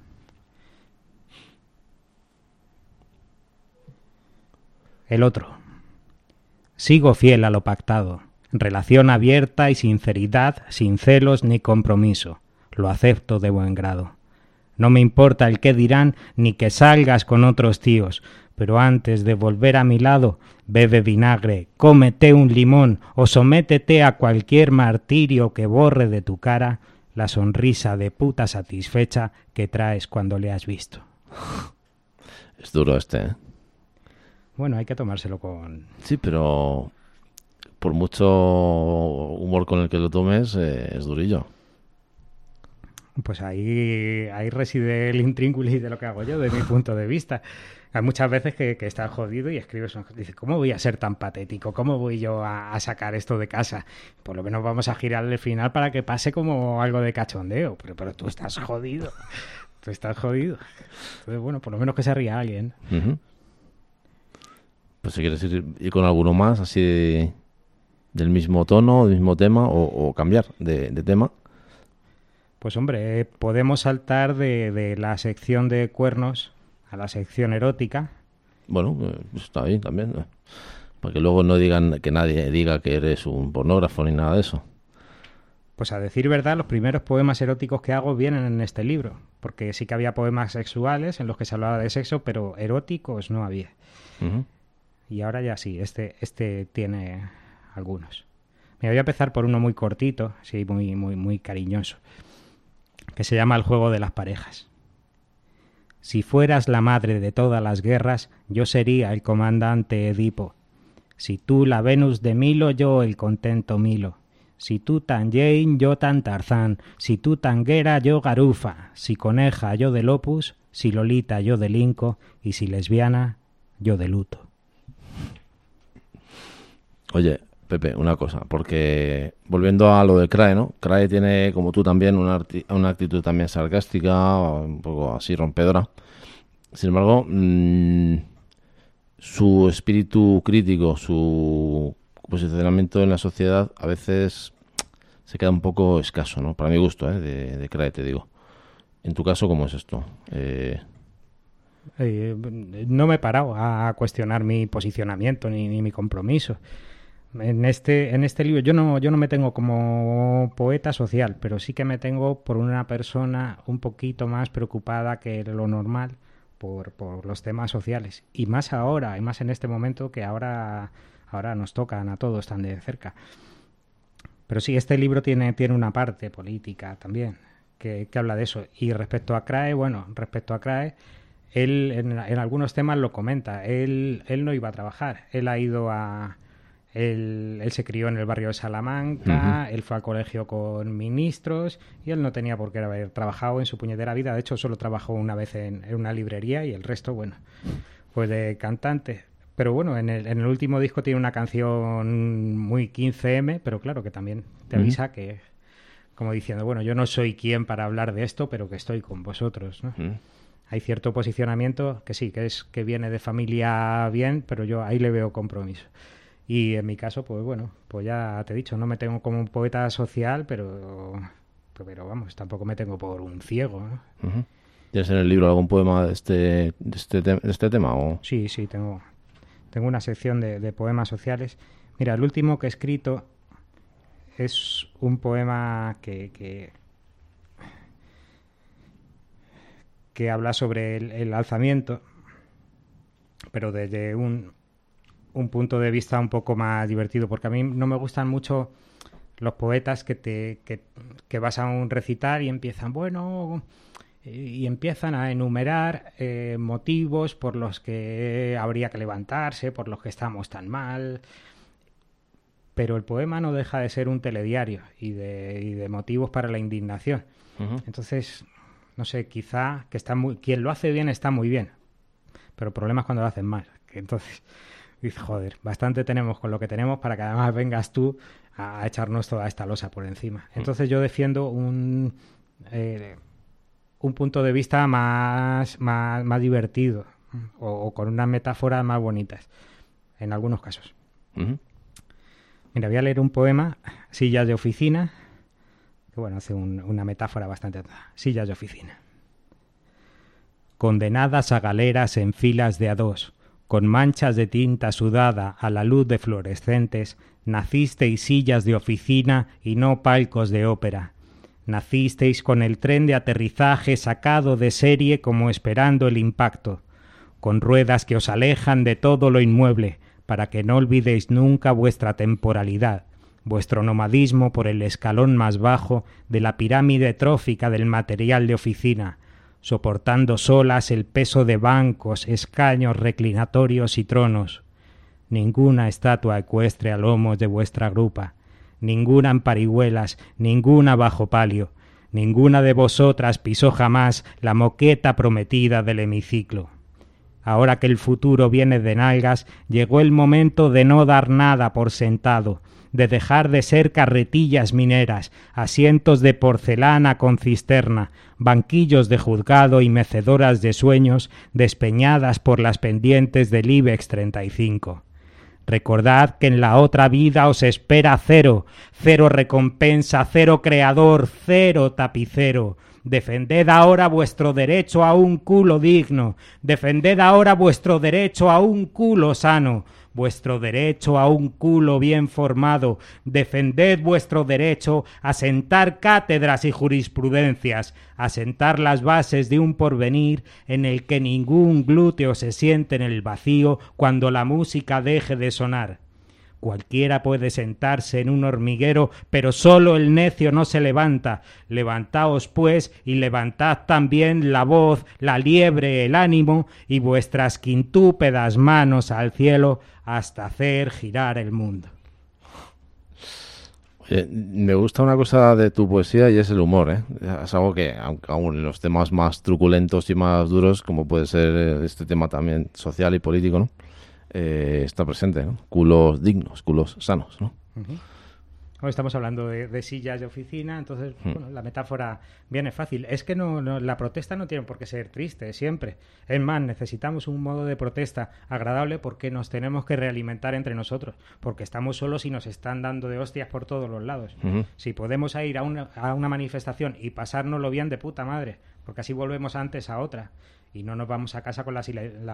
El otro. Sigo fiel a lo pactado. Relación abierta y sinceridad, sin celos ni compromiso. Lo acepto de buen grado. No me importa el qué dirán ni que salgas con otros tíos, pero antes de volver a mi lado, bebe vinagre, cómete un limón o sométete a cualquier martirio que borre de tu cara la sonrisa de puta satisfecha que traes cuando le has visto. Es duro ¿eh? Bueno, hay que tomárselo con... Sí, pero por mucho humor con el que lo tomes, es durillo. Pues ahí reside el intríngulis de lo que hago yo, de mi punto de vista. Hay muchas veces que estás jodido y escribes, dices, ¿cómo voy a ser tan patético? ¿Cómo voy yo a sacar esto de casa? Por lo menos vamos a girar el final para que pase como algo de cachondeo. Pero tú estás jodido. Entonces, bueno, por lo menos que se ría alguien. Uh-huh. Pues si quieres ir con alguno más, así del mismo tono, del mismo tema, o cambiar de tema. Pues hombre, podemos saltar de la sección de cuernos a la sección erótica. Bueno, está bien también, ¿no? Para que luego no digan, que nadie diga que eres un pornógrafo ni nada de eso. Pues a decir verdad, los primeros poemas eróticos que hago vienen en este libro, porque sí que había poemas sexuales en los que se hablaba de sexo, pero eróticos no había. Uh-huh. Y ahora ya sí, este tiene algunos. Me voy a empezar por uno muy cortito, sí, muy cariñoso, que se llama El juego de las parejas. Si fueras la madre de todas las guerras, yo sería el comandante Edipo. Si tú la Venus de Milo, yo el contento Milo. Si tú tan Jane, yo tan Tarzán. Si tú tanguera, yo Garufa. Si coneja, yo del Opus. Si Lolita, yo del Inco. Y si lesbiana, yo de luto. Oye, Pepe, una cosa, porque volviendo a lo de Crae, ¿no? Crae tiene, como tú también, una actitud también sarcástica, un poco así rompedora. Sin embargo, su espíritu crítico, su posicionamiento en la sociedad a veces se queda un poco escaso, ¿no? Para mi gusto, de CRAE, te digo. En tu caso, ¿cómo es esto? No me he parado a cuestionar mi posicionamiento ni mi compromiso. En este libro yo no me tengo como poeta social, pero sí que me tengo por una persona un poquito más preocupada que lo normal por los temas sociales. Y más ahora, y más en este momento que ahora nos tocan a todos tan de cerca. Pero sí, este libro tiene una parte política también que habla de eso. Y respecto a CRAE, él en algunos temas lo comenta. Él no iba a trabajar. Él se crió en el barrio de Salamanca, él fue al colegio con ministros y él no tenía por qué haber trabajado en su puñetera vida. De hecho, solo trabajó una vez en una librería y el resto, bueno, pues de cantante. Pero bueno, en el último disco tiene una canción muy 15M, pero claro, que también te avisa que, como diciendo, bueno, yo no soy quien para hablar de esto, pero que estoy con vosotros, ¿no? Hay cierto posicionamiento que sí, que viene de familia bien, pero yo ahí le veo compromiso. Y en mi caso, pues bueno, pues ya te he dicho, no me tengo como un poeta social, pero vamos, tampoco me tengo por un ciego, ¿no? ¿Tienes en el libro algún poema de este tema? ¿O? Sí, tengo una sección de poemas sociales. Mira, el último que he escrito es un poema que habla sobre el alzamiento, pero desde un punto de vista un poco más divertido, porque a mí no me gustan mucho los poetas que vas a un recital y empiezan, y empiezan a enumerar motivos por los que habría que levantarse, por los que estamos tan mal. Pero el poema no deja de ser un telediario y de motivos para la indignación. Entonces, no sé, quizá quien lo hace bien está muy bien, pero el problema es cuando lo hacen mal. Entonces dices, joder, bastante tenemos con lo que tenemos para que además vengas tú a echarnos toda esta losa por encima. Entonces yo defiendo un punto de vista más divertido o con unas metáforas más bonitas, en algunos casos. Mira, voy a leer un poema, Sillas de oficina, que bueno, hace una metáfora bastante... Sillas de oficina. Condenadas a galeras en filas de a dos, con manchas de tinta sudada a la luz de fluorescentes, nacisteis sillas de oficina y no palcos de ópera. Nacisteis con el tren de aterrizaje sacado de serie como esperando el impacto, con ruedas que os alejan de todo lo inmueble, para que no olvidéis nunca vuestra temporalidad, vuestro nomadismo por el escalón más bajo de la pirámide trófica del material de oficina, soportando solas el peso de bancos, escaños reclinatorios y tronos. Ninguna estatua ecuestre a lomos de vuestra grupa, ninguna en parihuelas, ninguna bajo palio, ninguna de vosotras pisó jamás la moqueta prometida del hemiciclo. Ahora que el futuro viene de nalgas, llegó el momento de no dar nada por sentado, de dejar de ser carretillas mineras, asientos de porcelana con cisterna, banquillos de juzgado y mecedoras de sueños despeñadas por las pendientes del IBEX 35. Recordad que en la otra vida os espera cero, cero recompensa, cero creador, cero tapicero. Defended ahora vuestro derecho a un culo digno, defended ahora vuestro derecho a un culo sano, vuestro derecho a un culo bien formado, defended vuestro derecho a sentar cátedras y jurisprudencias, a sentar las bases de un porvenir en el que ningún glúteo se siente en el vacío cuando la música deje de sonar. Cualquiera puede sentarse en un hormiguero, pero solo el necio no se levanta. Levantaos, pues, y levantad también la voz, la liebre, el ánimo, y vuestras quintúpedas manos al cielo, hasta hacer girar el mundo. Oye, me gusta una cosa de tu poesía y es el humor, ¿eh? Es algo que, aún en los temas más truculentos y más duros, como puede ser este tema también social y político, ¿no? Está presente, ¿no? Culos dignos, culos sanos, ¿no? Estamos hablando de sillas de oficina, entonces bueno, la metáfora viene fácil. Es que no, la protesta no tiene por qué ser triste siempre. Es más, necesitamos un modo de protesta agradable porque nos tenemos que realimentar entre nosotros, porque estamos solos y nos están dando de hostias por todos los lados. Si podemos ir a una manifestación y pasárnoslo bien, de puta madre, porque así volvemos antes a otra y no nos vamos a casa con la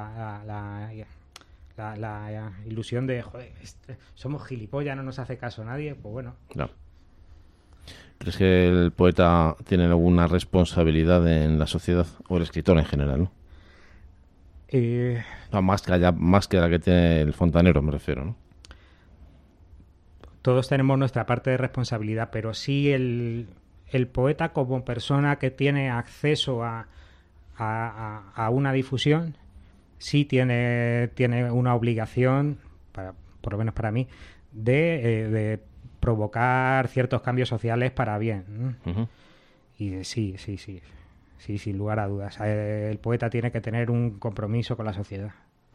ilusión de, joder, somos gilipollas, no nos hace caso nadie, pues bueno. Claro. ¿Crees que el poeta tiene alguna responsabilidad en la sociedad? O el escritor en general, ¿no? No, más que la que tiene el fontanero, me refiero, ¿no? Todos tenemos nuestra parte de responsabilidad, pero sí el poeta como persona que tiene acceso a una difusión, sí tiene una obligación, por lo menos para mí, de provocar ciertos cambios sociales para bien. Y sí, sin lugar a dudas. El poeta tiene que tener un compromiso con la sociedad.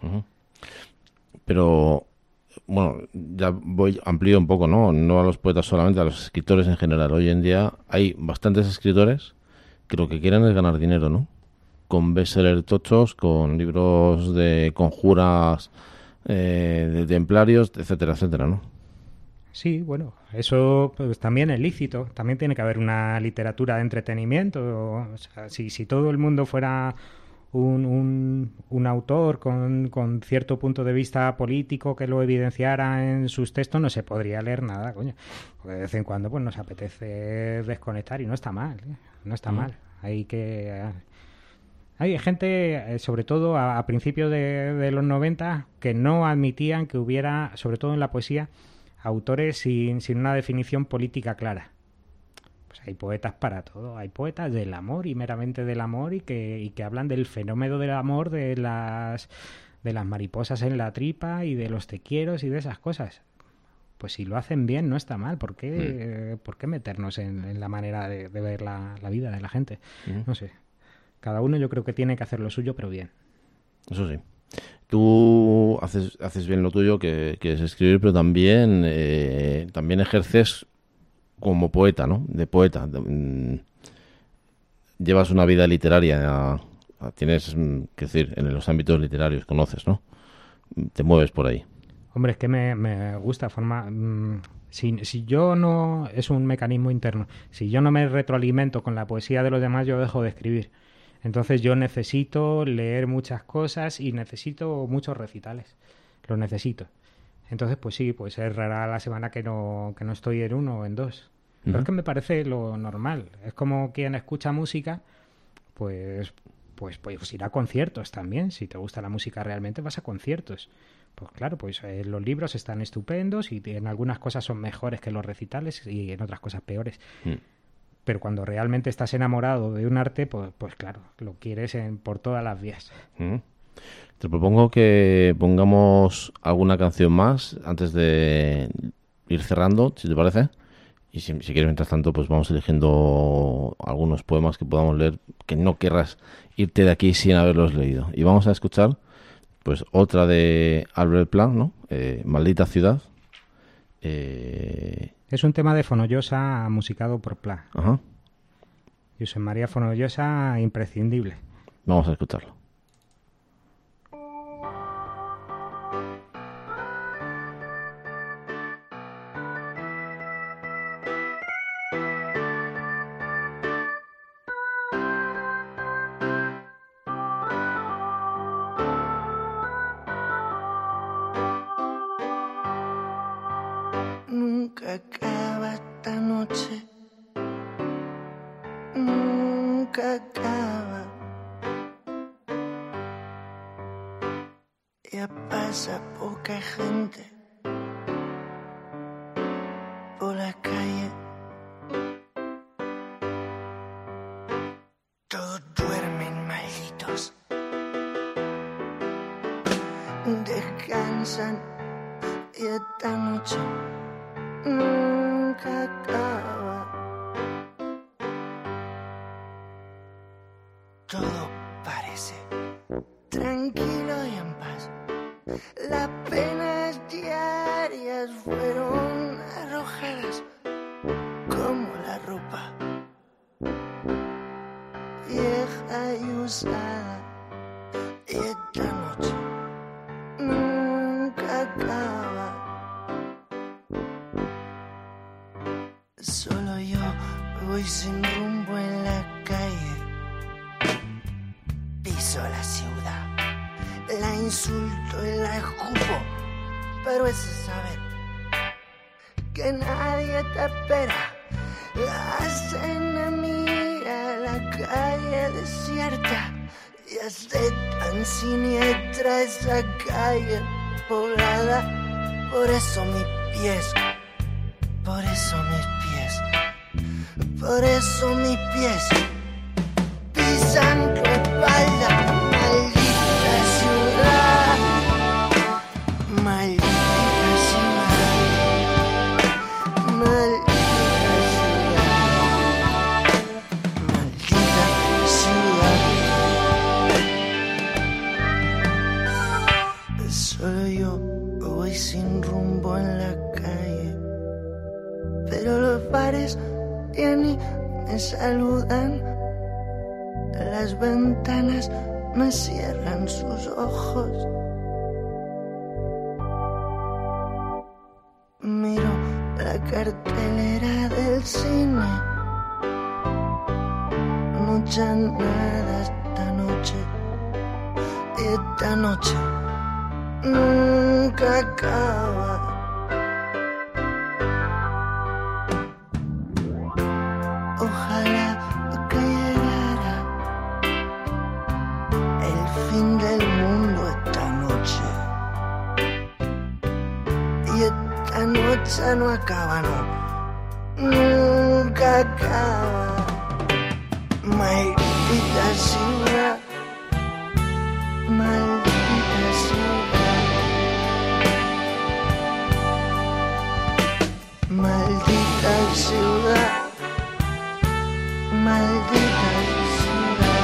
Pero, bueno, ya amplío un poco, ¿no? No a los poetas solamente, a los escritores en general. Hoy en día hay bastantes escritores que lo que quieren es ganar dinero, ¿no? Con bestsellers tochos, con libros de conjuras, de templarios, etcétera, etcétera, ¿no? Sí, bueno, eso pues también es lícito. También tiene que haber una literatura de entretenimiento. O sea, si todo el mundo fuera un autor con cierto punto de vista político que lo evidenciara en sus textos, no se podría leer nada, coño. Porque de vez en cuando pues nos apetece desconectar y no está mal, ¿eh? No está mal. Hay gente, sobre todo a principios de los 90, que no admitían que hubiera, sobre todo en la poesía, autores sin una definición política clara. Pues hay poetas para todo. Hay poetas del amor y meramente del amor y que hablan del fenómeno del amor, de las mariposas en la tripa y de los te quieros y de esas cosas. Pues si lo hacen bien no está mal. ¿Por qué meternos en la manera de ver la vida de la gente? No sé. Cada uno yo creo que tiene que hacer lo suyo, pero bien. Eso sí. Tú haces bien lo tuyo, que es escribir, pero también ejerces como poeta, ¿no? De poeta. Llevas una vida literaria, tienes, que decir, en los ámbitos literarios, conoces, ¿no? Te mueves por ahí. Hombre, es que me gusta formar... Si yo no... Es un mecanismo interno. Si yo no me retroalimento con la poesía de los demás, yo dejo de escribir. Entonces yo necesito leer muchas cosas y necesito muchos recitales. Los necesito. Entonces, pues sí, pues es rara la semana que no estoy en uno o en dos. Pero es que me parece lo normal. Es como quien escucha música, pues irá a conciertos también. Si te gusta la música realmente, vas a conciertos. Pues claro, pues los libros están estupendos y en algunas cosas son mejores que los recitales y en otras cosas peores. Pero cuando realmente estás enamorado de un arte, pues claro, lo quieres por todas las vías. Te propongo que pongamos alguna canción más antes de ir cerrando, si te parece. Y si quieres, mientras tanto, pues vamos eligiendo algunos poemas que podamos leer, que no querrás irte de aquí sin haberlos leído. Y vamos a escuchar pues otra de Albert Pla, ¿no? Maldita ciudad. Es un tema de Fonollosa musicado por Pla. Ajá. Josep María Fonollosa, imprescindible. Vamos a escucharlo. Nunca acaba esta noche, nunca acaba. Ya pasa poca gente por la calle. Todos duermen malditos, descansan y esta noche nunca acaba. Todo parece tranquilo y en paz. Las penas diarias fueron arrojadas pasada y esta noche nunca acaba. Solo yo voy sin rumbo en la calle. Piso la ciudad, la insulto y la escupo, pero eso es saber que nadie te espera. Hacen enemiga la calle desierta y hace tan siniestra esa calle poblada. Por eso mis pies, por eso mis pies, por eso mis pies pisan tu espalda. Maldita ciudad, maldita ciudad, maldita ciudad. Solo yo voy sin rumbo en la calle, pero los bares vienen y me saludan. Las ventanas me cierran sus ojos. Miro la cartelera del cine. Mucha nada esta noche. Esta noche nunca acaba. Ojalá que llegara el fin del mundo esta noche. Y esta noche no acaba, no. Nunca acaba. Maldita ciudad. Maldita ciudad. Maldita ciudad. Maldita ciudad.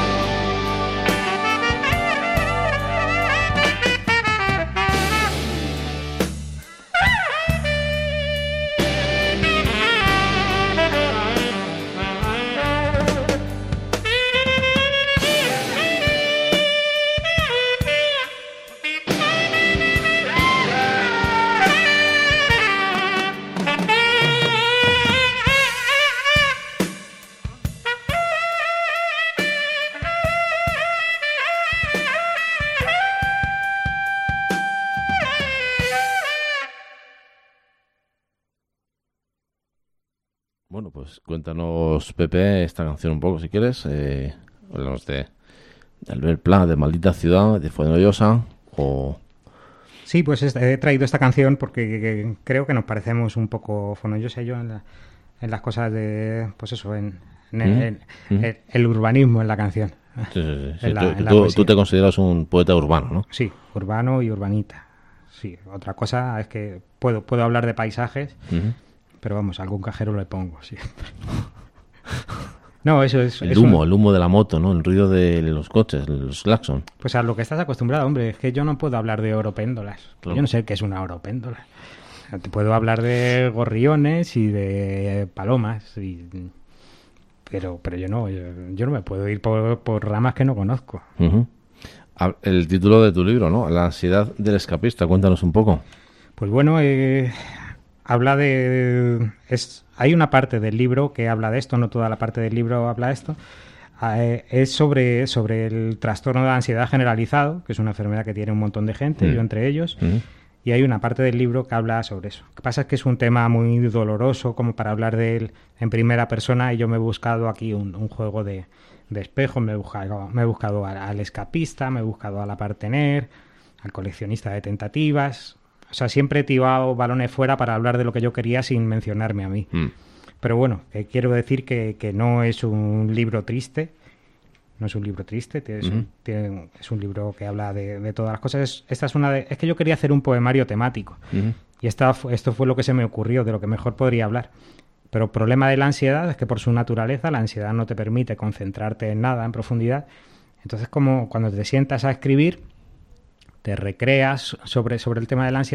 Bueno, pues cuéntanos, Pepe, esta canción un poco, si quieres. Hablamos de Albert Pla, de Maldita Ciudad, de Fonollosa, o... Sí, pues he traído esta canción porque creo que nos parecemos un poco Fonollosa y yo en las cosas de, pues eso, en el urbanismo en la canción. Sí, sí, sí. En la Tú te consideras un poeta urbano, ¿no? Sí, urbano y urbanita. Sí, otra cosa es que puedo hablar de paisajes, pero vamos, algún cajero le pongo siempre. No, eso es... El humo de la moto, ¿no? El ruido de los coches, los claxon. Pues a lo que estás acostumbrado, hombre, es que yo no puedo hablar de oropéndolas. Claro. Yo no sé qué es una oropéndola. Te puedo hablar de gorriones y de palomas, pero yo no me puedo ir por ramas que no conozco. El título de tu libro, ¿no? La ansiedad del escapista. Cuéntanos un poco. Pues bueno, habla de... hay una parte del libro que habla de esto, no toda la parte del libro habla de esto. Es sobre el trastorno de ansiedad generalizado, que es una enfermedad que tiene un montón de gente, yo entre ellos. Y hay una parte del libro que habla sobre eso. Lo que pasa es que es un tema muy doloroso como para hablar de él en primera persona, y yo me he buscado aquí un juego de espejos, me he buscado al escapista, me he buscado a la partener, al coleccionista de tentativas. O sea, siempre he tirado balones fuera para hablar de lo que yo quería sin mencionarme a mí. Pero bueno, quiero decir que no es un libro triste. No es un libro triste, es un libro que habla de todas las cosas. Esta es es que yo quería hacer un poemario temático. Y esto fue lo que se me ocurrió, de lo que mejor podría hablar. Pero el problema de la ansiedad es que por su naturaleza la ansiedad no te permite concentrarte en nada en profundidad. Entonces, como cuando te sientas a escribir, te recreas sobre el tema de la ansiedad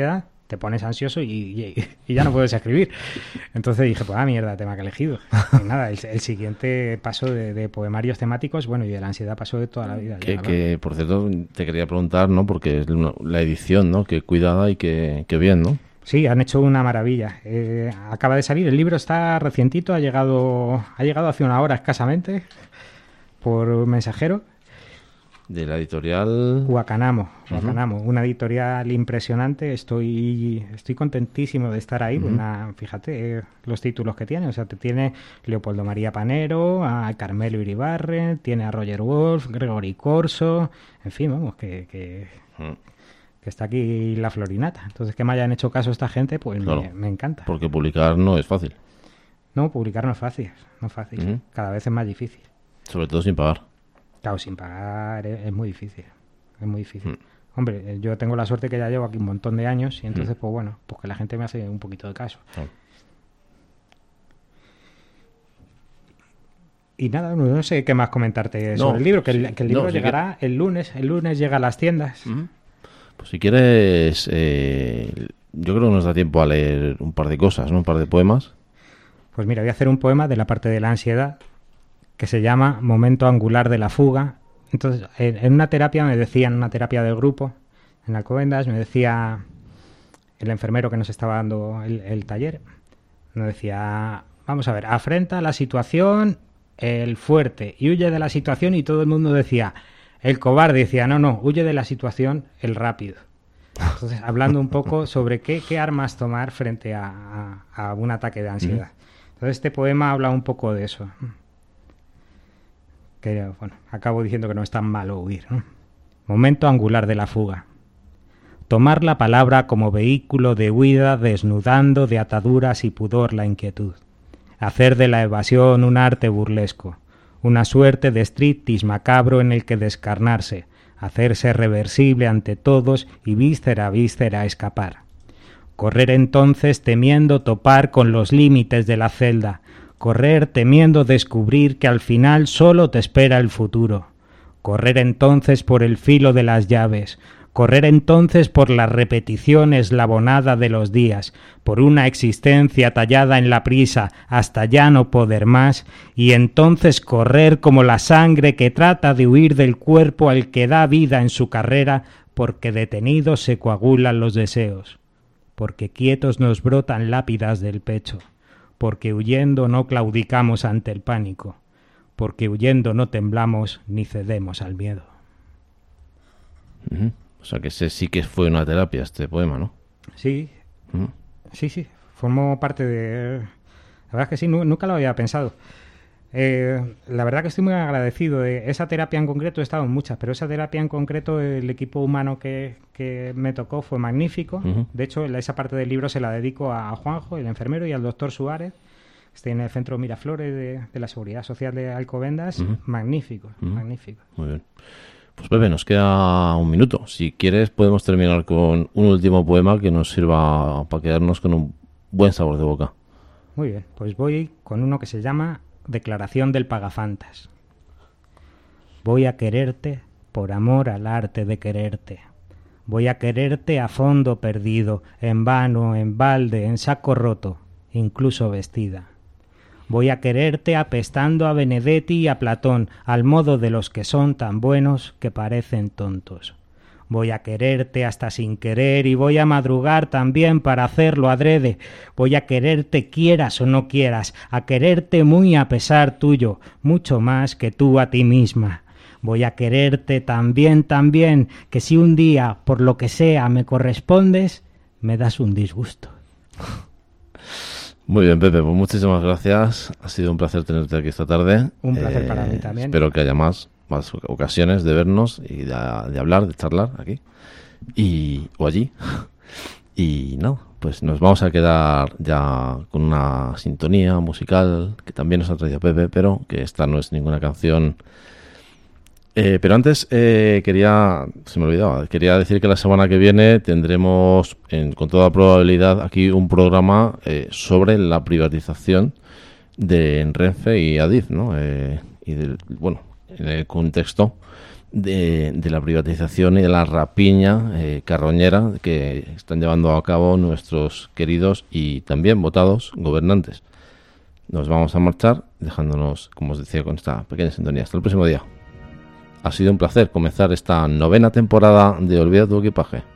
te pones ansioso y ya no puedes escribir. Entonces dije, pues mierda, tema que he elegido. Y nada, el siguiente paso de poemarios temáticos, bueno, y de la ansiedad pasó de toda la vida. Que por cierto, te quería preguntar, ¿no? Porque es la edición, ¿no? Que cuidada y que bien, ¿no? Sí, han hecho una maravilla. Acaba de salir, el libro está recientito, ha llegado hace una hora escasamente por mensajero. De la editorial Guacanamo, una editorial impresionante. Estoy contentísimo de estar ahí. Fíjate los títulos que tiene. O sea, te tiene Leopoldo María Panero, a Carmelo Iribarren, tiene a Roger Wolf, Gregory Corso, en fin, vamos, que está aquí la florinata. Entonces, que me hayan hecho caso esta gente, pues claro, me encanta. Porque publicar no es fácil. No, publicar no es fácil, Cada vez es más difícil. Sobre todo sin pagar. Claro, sin pagar es muy difícil. Hombre, yo tengo la suerte que ya llevo aquí un montón de años y entonces, pues bueno, pues que la gente me hace un poquito de caso. Y nada, no sé qué más comentarte sobre el libro, que el libro llegará el lunes llega a las tiendas. Pues si quieres, yo creo que nos da tiempo a leer un par de cosas, ¿no? Un par de poemas. Pues mira, voy a hacer un poema de la parte de la ansiedad, que se llama Momento Angular de la Fuga. Entonces, en una terapia me decían, una terapia del grupo, en Alcobendas, me decía el enfermero que nos estaba dando el taller, nos decía, vamos a ver, afrenta la situación el fuerte y huye de la situación, y todo el mundo decía, el cobarde, decía, no, huye de la situación el rápido. Entonces, hablando un poco sobre qué armas tomar frente a un ataque de ansiedad. Entonces, este poema habla un poco de eso. Que, bueno, acabo diciendo que no es tan malo huir, ¿no? Momento angular de la fuga. Tomar la palabra como vehículo de huida, desnudando de ataduras y pudor la inquietud. Hacer de la evasión un arte burlesco, una suerte de striptease macabro en el que descarnarse, hacerse reversible ante todos y víscera a víscera escapar. Correr entonces temiendo topar con los límites de la celda, correr temiendo descubrir que al final solo te espera el futuro. Correr entonces por el filo de las llaves, correr entonces por la repetición eslabonada de los días, por una existencia tallada en la prisa hasta ya no poder más, y entonces correr como la sangre que trata de huir del cuerpo al que da vida en su carrera, porque detenidos se coagulan los deseos, porque quietos nos brotan lápidas del pecho, porque huyendo no claudicamos ante el pánico, porque huyendo no temblamos ni cedemos al miedo. O sea que ese sí que fue una terapia, este poema, ¿no? Sí, sí, formó parte de... La verdad es que sí, nunca lo había pensado. La verdad que estoy muy agradecido de esa terapia en concreto. He estado en muchas, pero esa terapia en concreto, el equipo humano que me tocó fue magnífico. De hecho, esa parte del libro se la dedico a Juanjo, el enfermero, y al doctor Suárez, que está en el Centro Miraflores de la Seguridad Social de Alcobendas. Magnífico, magnífico. Muy bien. Pues Pepe, nos queda un minuto. Si quieres podemos terminar con un último poema que nos sirva para quedarnos con un buen sabor de boca. Muy bien, pues voy con uno que se llama Declaración del Pagafantas. Voy a quererte por amor al arte de quererte. Voy a quererte a fondo perdido, en vano, en balde, en saco roto, incluso vestida. Voy a quererte apestando a Benedetti y a Platón, al modo de los que son tan buenos que parecen tontos. Voy a quererte hasta sin querer y voy a madrugar también para hacerlo adrede. Voy a quererte quieras o no quieras, a quererte muy a pesar tuyo, mucho más que tú a ti misma. Voy a quererte también, que si un día, por lo que sea, me correspondes, me das un disgusto. Muy bien, Pepe, pues muchísimas gracias. Ha sido un placer tenerte aquí esta tarde. Un placer para mí también. Espero que haya más ocasiones de vernos y de hablar, de charlar aquí o allí. Y nada, pues nos vamos a quedar ya con una sintonía musical que también nos ha traído Pepe, pero que esta no es ninguna canción. Pero antes se me olvidaba, quería decir que la semana que viene tendremos con toda probabilidad aquí un programa sobre la privatización de Renfe y Adif, ¿no? En el contexto de la privatización y de la rapiña carroñera que están llevando a cabo nuestros queridos y también votados gobernantes. Nos vamos a marchar dejándonos, como os decía, con esta pequeña sintonía. Hasta el próximo día. Ha sido un placer comenzar esta 9ª temporada de Olvida tu equipaje.